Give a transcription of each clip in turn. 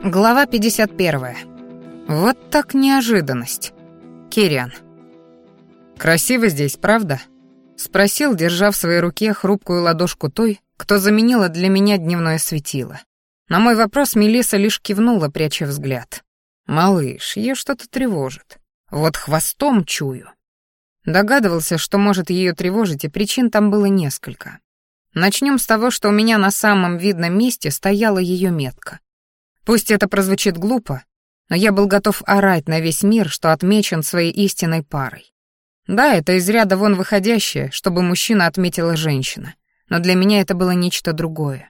Глава 51. Вот так неожиданность. Кириан. «Красиво здесь, правда?» — спросил, держа в своей руке хрупкую ладошку той, кто заменила для меня дневное светило. На мой вопрос Мелисса лишь кивнула, пряча взгляд. «Малыш, ее что-то тревожит. Вот хвостом чую». Догадывался, что может ее тревожить, и причин там было несколько. Начнем с того, что у меня на самом видном месте стояла ее метка. Пусть это прозвучит глупо, но я был готов орать на весь мир, что отмечен своей истинной парой. Да, это из ряда вон выходящее, чтобы мужчина отметила женщина, но для меня это было нечто другое.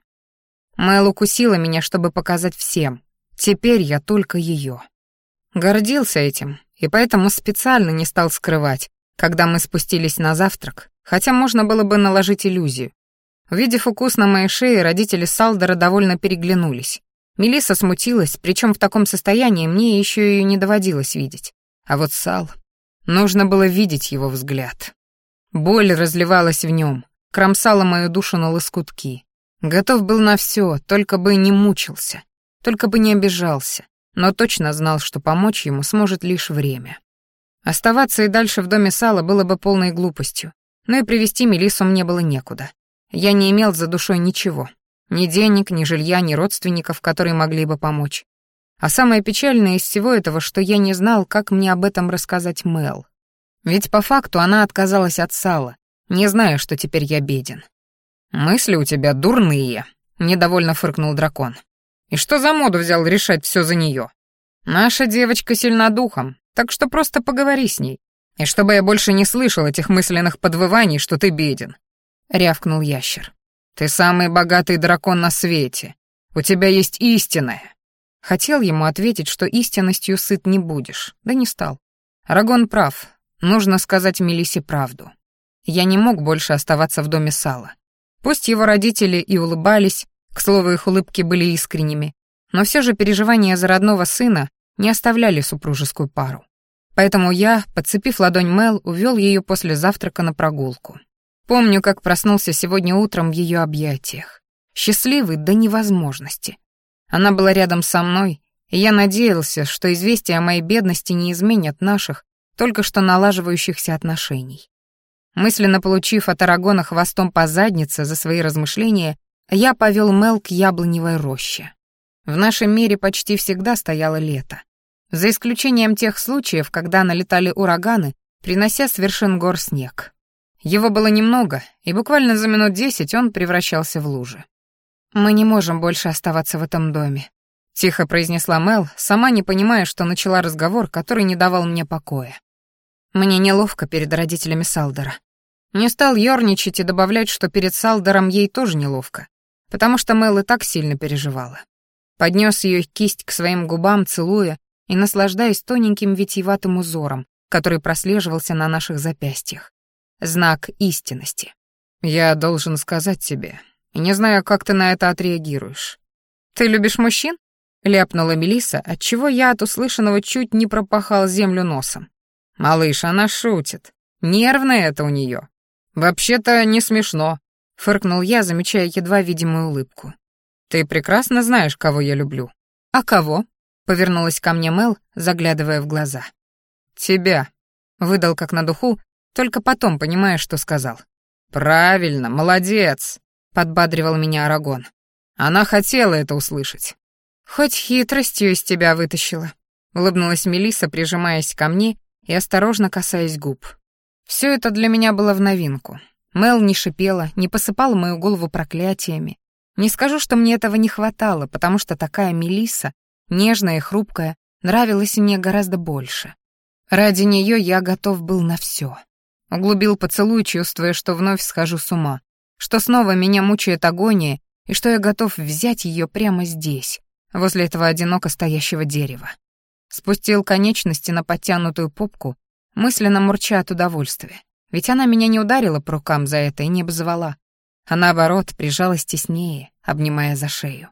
Мэл укусила меня, чтобы показать всем. Теперь я только ее. Гордился этим, и поэтому специально не стал скрывать, когда мы спустились на завтрак, хотя можно было бы наложить иллюзию. Увидев укус на моей шее, родители Салдера довольно переглянулись. Мелисса смутилась, причем в таком состоянии мне еще ее не доводилось видеть. А вот Сал... Нужно было видеть его взгляд. Боль разливалась в нем, кромсала мою душу на лоскутки. Готов был на все, только бы не мучился, только бы не обижался, но точно знал, что помочь ему сможет лишь время. Оставаться и дальше в доме Сала было бы полной глупостью, но и привести Мелиссу мне было некуда. Я не имел за душой ничего. Ни денег, ни жилья, ни родственников, которые могли бы помочь. А самое печальное из всего этого, что я не знал, как мне об этом рассказать Мэл. Ведь по факту она отказалась от Сала, не зная, что теперь я беден. «Мысли у тебя дурные», — недовольно фыркнул дракон. «И что за моду взял решать все за нее? Наша девочка сильна духом, так что просто поговори с ней. И чтобы я больше не слышал этих мысленных подвываний, что ты беден», — рявкнул ящер. «Ты самый богатый дракон на свете. У тебя есть истинное». Хотел ему ответить, что истинностью сыт не будешь, да не стал. Арагон прав, нужно сказать Мелиссе правду. Я не мог больше оставаться в доме Сала. Пусть его родители и улыбались, к слову, их улыбки были искренними, но все же переживания за родного сына не оставляли супружескую пару. Поэтому я, подцепив ладонь Мэл, увел ее после завтрака на прогулку. Помню, как проснулся сегодня утром в ее объятиях. Счастливый до невозможности. Она была рядом со мной, и я надеялся, что известия о моей бедности не изменят наших, только что налаживающихся отношений. Мысленно получив от Арагона хвостом по заднице за свои размышления, я повел Мэл к яблоневой роще. В нашем мире почти всегда стояло лето. За исключением тех случаев, когда налетали ураганы, принося с вершин гор снег. Его было немного, и буквально за минут 10 он превращался в лужи. «Мы не можем больше оставаться в этом доме», — тихо произнесла Мэл, сама не понимая, что начала разговор, который не давал мне покоя. Мне неловко перед родителями Салдера. Не стал ёрничать и добавлять, что перед Салдером ей тоже неловко, потому что Мэл и так сильно переживала. Поднес ее кисть к своим губам, целуя и наслаждаясь тоненьким витиеватым узором, который прослеживался на наших запястьях. Знак истинности. «Я должен сказать тебе, и не знаю, как ты на это отреагируешь. Ты любишь мужчин?» — ляпнула Мелисса, отчего я от услышанного чуть не пропахал землю носом. «Малыш, она шутит. Нервная это у нее. Вообще-то не смешно», — фыркнул я, замечая едва видимую улыбку. «Ты прекрасно знаешь, кого я люблю». «А кого?» — повернулась ко мне Мэл, заглядывая в глаза. «Тебя», — выдал как на духу, только потом понимая, что сказал. «Правильно, молодец», — подбадривал меня Арагон. «Она хотела это услышать». «Хоть хитростью из тебя вытащила», — улыбнулась Мелисса, прижимаясь ко мне и осторожно касаясь губ. Все это для меня было в новинку. Мэл не шипела, не посыпала мою голову проклятиями. Не скажу, что мне этого не хватало, потому что такая Мелисса, нежная и хрупкая, нравилась мне гораздо больше. Ради нее я готов был на все. Углубил поцелуй, чувствуя, что вновь схожу с ума, что снова меня мучает агония и что я готов взять ее прямо здесь, возле этого одиноко стоящего дерева. Спустил конечности на подтянутую попку, мысленно мурча от удовольствия, ведь она меня не ударила по рукам за это и не обозвала, а наоборот прижалась теснее, обнимая за шею.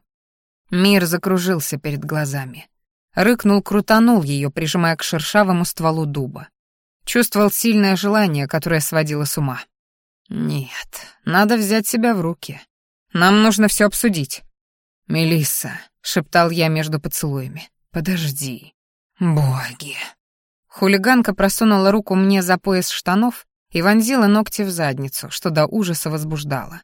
Мир закружился перед глазами. Рыкнул, крутанул ее, прижимая к шершавому стволу дуба. Чувствовал сильное желание, которое сводило с ума. Нет, надо взять себя в руки. Нам нужно все обсудить. «Мелисса», — шептал я между поцелуями, — «подожди». «Боги». Хулиганка просунула руку мне за пояс штанов и вонзила ногти в задницу, что до ужаса возбуждало.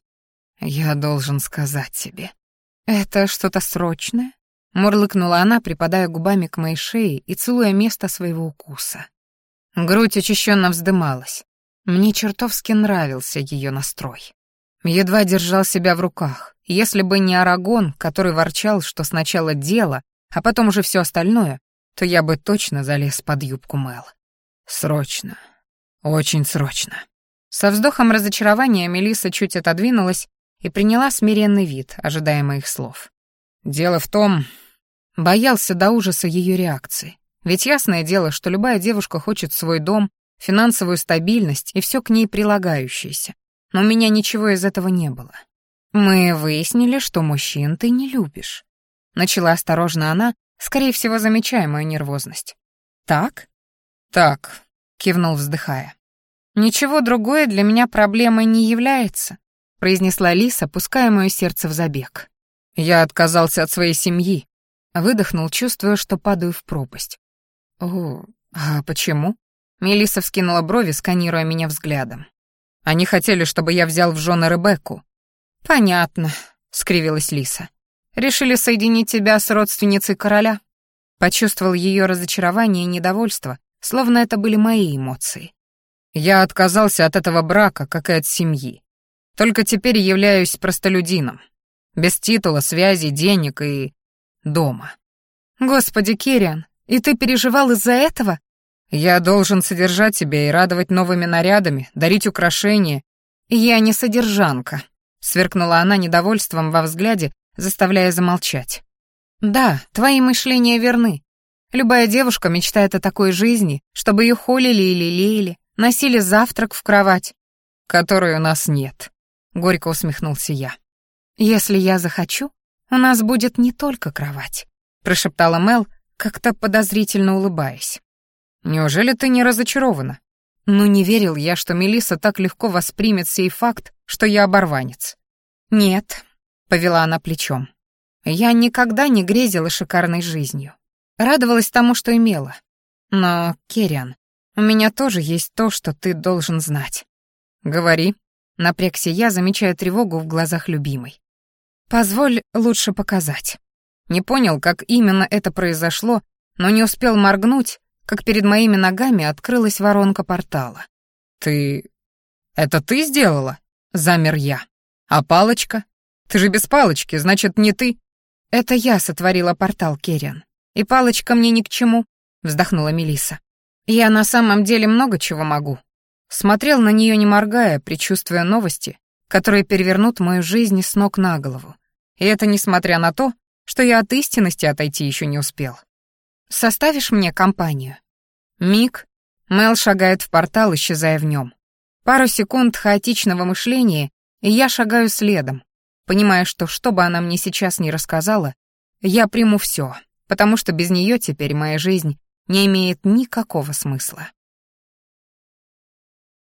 «Я должен сказать тебе». «Это что-то срочное?» — мурлыкнула она, припадая губами к моей шее и целуя место своего укуса. Грудь учащенно вздымалась. Мне чертовски нравился ее настрой. Едва держал себя в руках. Если бы не Арагон, который ворчал, что сначала дело, а потом уже все остальное, то я бы точно залез под юбку Мел. Срочно. Очень срочно. Со вздохом разочарования Мелисса чуть отодвинулась и приняла смиренный вид, ожидая моих слов. Дело в том... Боялся до ужаса ее реакции. Ведь ясное дело, что любая девушка хочет свой дом, финансовую стабильность и все к ней прилагающееся. Но у меня ничего из этого не было. «Мы выяснили, что мужчин ты не любишь», — начала осторожно она, скорее всего, замечая мою нервозность. «Так?» «Так», — кивнул, вздыхая. «Ничего другое для меня проблемой не является», — произнесла Лиса, пуская мое сердце в забег. «Я отказался от своей семьи», — выдохнул, чувствуя, что падаю в пропасть. «О, а почему?» Мелисса вскинула брови, сканируя меня взглядом. «Они хотели, чтобы я взял в жены Ребекку». «Понятно», — скривилась Лиса. «Решили соединить тебя с родственницей короля?» Почувствовал ее разочарование и недовольство, словно это были мои эмоции. «Я отказался от этого брака, как и от семьи. Только теперь являюсь простолюдином. Без титула, связи, денег и... дома». «Господи, Кириан, и ты переживал из-за этого?» «Я должен содержать тебя и радовать новыми нарядами, дарить украшения». «Я не содержанка», — сверкнула она недовольством во взгляде, заставляя замолчать. «Да, твои мышления верны. Любая девушка мечтает о такой жизни, чтобы ее холили и лелеяли, носили завтрак в кровать, которой у нас нет», — горько усмехнулся я. «Если я захочу, у нас будет не только кровать», — прошептала Мел, как-то подозрительно улыбаясь. «Неужели ты не разочарована?» Ну, не верил я, что Мелисса так легко воспримет сей факт, что я оборванец. «Нет», — повела она плечом. «Я никогда не грезила шикарной жизнью. Радовалась тому, что имела. Но, Кириан, у меня тоже есть то, что ты должен знать». «Говори», — напрягся я, замечая тревогу в глазах любимой. «Позволь лучше показать». Не понял, как именно это произошло, но не успел моргнуть, как перед моими ногами открылась воронка портала. «Ты... это ты сделала?» — замер я. «А палочка? Ты же без палочки, значит, не ты?» «Это я сотворила портал, Кириан. И палочка мне ни к чему», — вздохнула Мелисса. «Я на самом деле много чего могу». Смотрел на нее не моргая, предчувствуя новости, которые перевернут мою жизнь с ног на голову. И это несмотря на то, что я от истинности отойти еще не успел. «Составишь мне компанию?» Миг. Мел шагает в портал, исчезая в нем. Пару секунд хаотичного мышления, и я шагаю следом, понимая, что бы она мне сейчас ни рассказала, я приму все, потому что без нее теперь моя жизнь не имеет никакого смысла.